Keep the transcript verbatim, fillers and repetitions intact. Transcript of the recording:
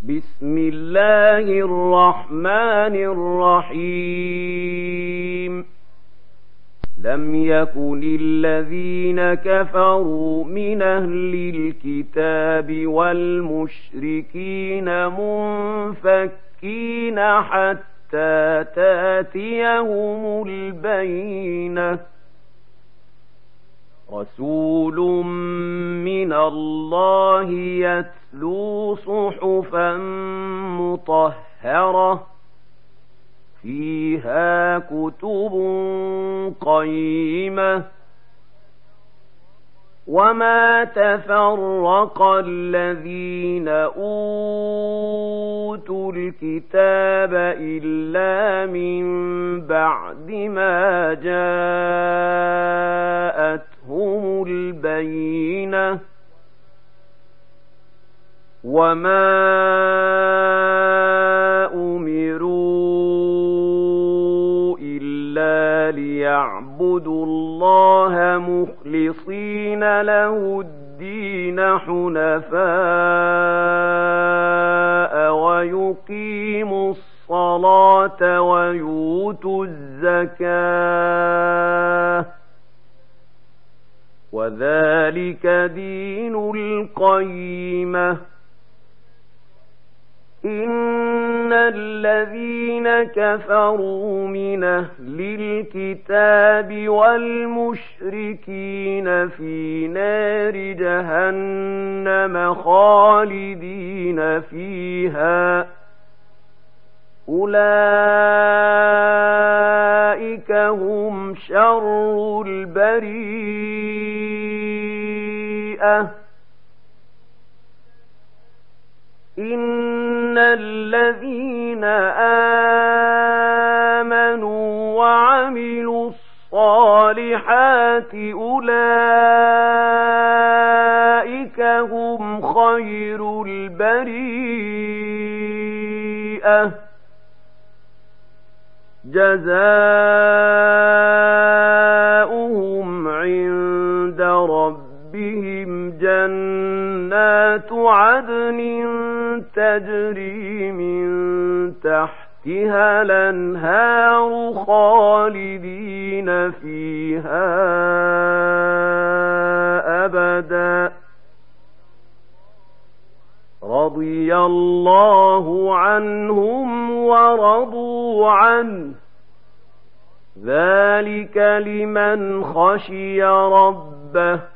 بسم الله الرحمن الرحيم لم يكن الذين كفروا من أهل الكتاب والمشركين منفكين حتى تأتيهم البينة رسول من الله يتلو صحفا مطهرة فيها كتب قيمة وما تفرق الذين أوتوا الكتاب إلا من بعد ما جاءتهم البينة وما أمروا إلا ليعبدوا الله مخلصين له الدين حنفاء ويقيموا الصلاة ويؤتوا الزكاة وذلك دين القيمة إن الذين كفروا من أهل الكتاب والمشركين في نار جهنم خالدين فيها أولئك هم شر البريئة إن الذين آمنوا وعملوا الصالحات أولئك هم خير البريئة جزاؤهم عند ربهم جنات عدن تجري من تحتها الأنهار خالدين فيها أبدا رضي الله عنهم ورضوا عنه ذلك لمن خشي ربه